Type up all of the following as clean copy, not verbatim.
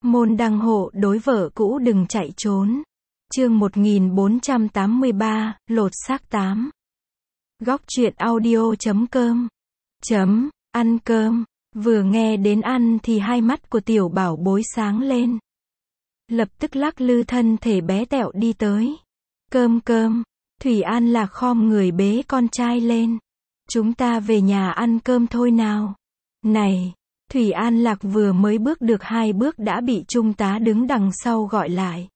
Môn đăng hộ đối vợ cũ đừng chạy trốn. Chương 1483, lột xác 8. Góc truyện audio.com. Ăn cơm. Vừa nghe đến ăn thì hai mắt của tiểu bảo bối sáng lên. Lập tức lắc lư thân thể bé tẹo đi tới. Cơm. Thủy An Lạc khom người bế con trai lên. Chúng ta về nhà ăn cơm thôi nào. Này. Thủy An Lạc vừa mới bước được 2 bước đã bị trung tá đứng đằng sau gọi lại.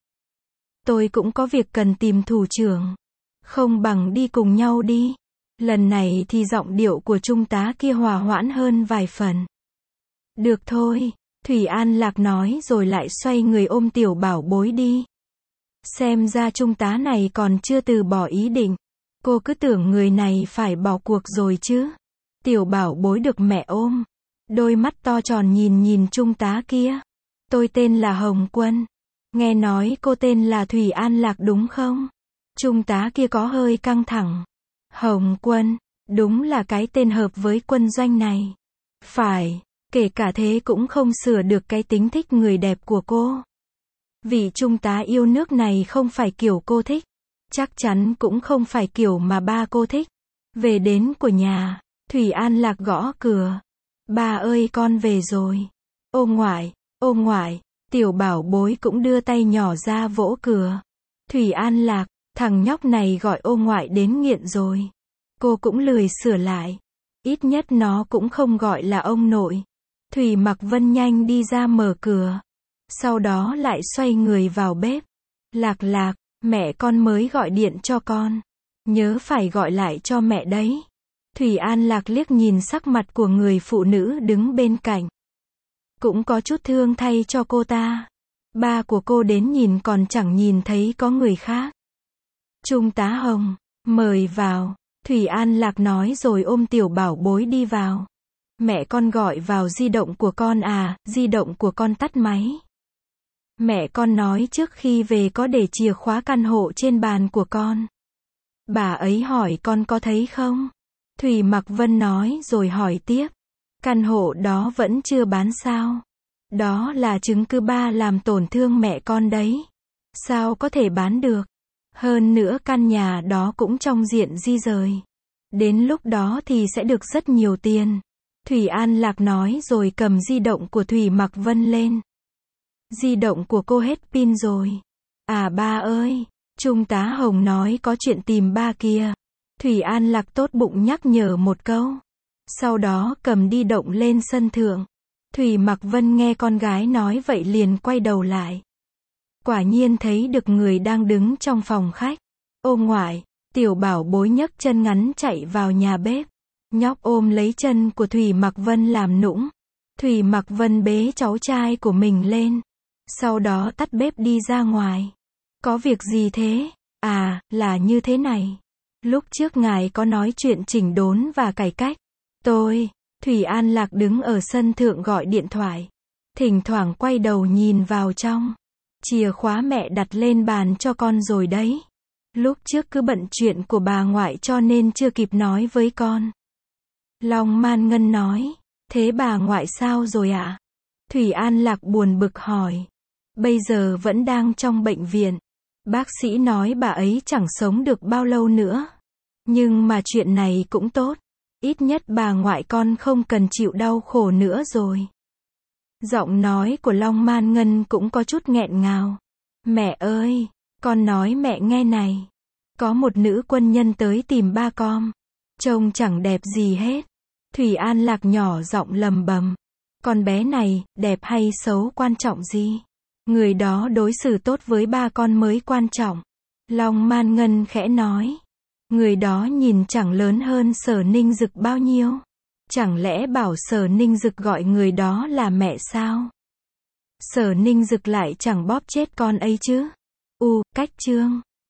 Tôi cũng có việc cần tìm thủ trưởng. Không bằng đi cùng nhau đi. Lần này thì giọng điệu của trung tá kia hòa hoãn hơn vài phần. Được thôi, Thủy An Lạc nói rồi lại xoay người ôm tiểu bảo bối đi. Xem ra trung tá này còn chưa từ bỏ ý định. Cô cứ tưởng người này phải bỏ cuộc rồi chứ. Tiểu bảo bối được mẹ ôm. Đôi mắt to tròn nhìn trung tá kia. Tôi tên là Hồng Quân. Nghe nói cô tên là Thủy An Lạc đúng không? Trung tá kia có hơi căng thẳng. Hồng Quân, đúng là cái tên hợp với quân doanh này. Phải, kể cả thế cũng không sửa được cái tính thích người đẹp của cô. Vị trung tá yêu nước này không phải kiểu cô thích. Chắc chắn cũng không phải kiểu mà ba cô thích. Về đến của nhà, Thủy An Lạc gõ cửa. Ba ơi con về rồi. Ô ngoại, tiểu bảo bối cũng đưa tay nhỏ ra vỗ cửa. Thủy An Lạc, thằng nhóc này gọi ô ngoại đến nghiện rồi. Cô cũng lười sửa lại. Ít nhất nó cũng không gọi là ông nội. Thủy Mặc Vân nhanh đi ra mở cửa. Sau đó lại xoay người vào bếp. Lạc, mẹ con mới gọi điện cho con. Nhớ phải gọi lại cho mẹ đấy. Thủy An Lạc liếc nhìn sắc mặt của người phụ nữ đứng bên cạnh. Cũng có chút thương thay cho cô ta. Ba của cô đến nhìn còn chẳng nhìn thấy có người khác. Trung tá Hồng, mời vào. Thủy An Lạc nói rồi ôm tiểu bảo bối đi vào. Mẹ con gọi vào di động của con à, di động của con tắt máy. Mẹ con nói trước khi về có để chìa khóa căn hộ trên bàn của con. Bà ấy hỏi con có thấy không? Thủy Mặc Vân nói rồi hỏi tiếp. Căn hộ đó vẫn chưa bán sao? Đó là chứng cứ ba làm tổn thương mẹ con đấy. Sao có thể bán được? Hơn nữa căn nhà đó cũng trong diện di rời. Đến lúc đó thì sẽ được rất nhiều tiền. Thủy An Lạc nói rồi cầm di động của Thủy Mặc Vân lên. Di động của cô hết pin rồi. À ba ơi, trung tá Hồng nói có chuyện tìm ba kia. Thủy An Lạc tốt bụng nhắc nhở một câu. Sau đó cầm di động lên sân thượng. Thủy Mặc Vân nghe con gái nói vậy liền quay đầu lại. Quả nhiên thấy được người đang đứng trong phòng khách. Ô ngoại, tiểu bảo bối nhấc chân ngắn chạy vào nhà bếp. Nhóc ôm lấy chân của Thủy Mặc Vân làm nũng. Thủy Mặc Vân bế cháu trai của mình lên. Sau đó tắt bếp đi ra ngoài. Có việc gì thế? À, là như thế này. Lúc trước ngài có nói chuyện chỉnh đốn và cải cách. Thủy An Lạc đứng ở sân thượng gọi điện thoại. Thỉnh thoảng quay đầu nhìn vào trong. Chìa khóa mẹ đặt lên bàn cho con rồi đấy. Lúc trước cứ bận chuyện của bà ngoại cho nên chưa kịp nói với con. Long Man Ngân nói. Thế bà ngoại sao rồi ạ? Thủy An Lạc buồn bực hỏi. Bây giờ vẫn đang trong bệnh viện. Bác sĩ nói bà ấy chẳng sống được bao lâu nữa. Nhưng mà chuyện này cũng tốt. Ít nhất bà ngoại con không cần chịu đau khổ nữa rồi. Giọng nói của Long Man Ngân cũng có chút nghẹn ngào. Mẹ ơi, con nói mẹ nghe này. Có một nữ quân nhân tới tìm ba con. Trông chẳng đẹp gì hết. Thủy An Lạc nhỏ giọng lầm bầm. Con bé này, đẹp hay xấu quan trọng gì? Người đó đối xử tốt với ba con mới quan trọng. Long Man Ngân khẽ nói. Người đó nhìn chẳng lớn hơn Sở Ninh Dực bao nhiêu. Chẳng lẽ bảo Sở Ninh Dực gọi người đó là mẹ sao? Sở Ninh Dực lại chẳng bóp chết con ấy chứ. Cách chương.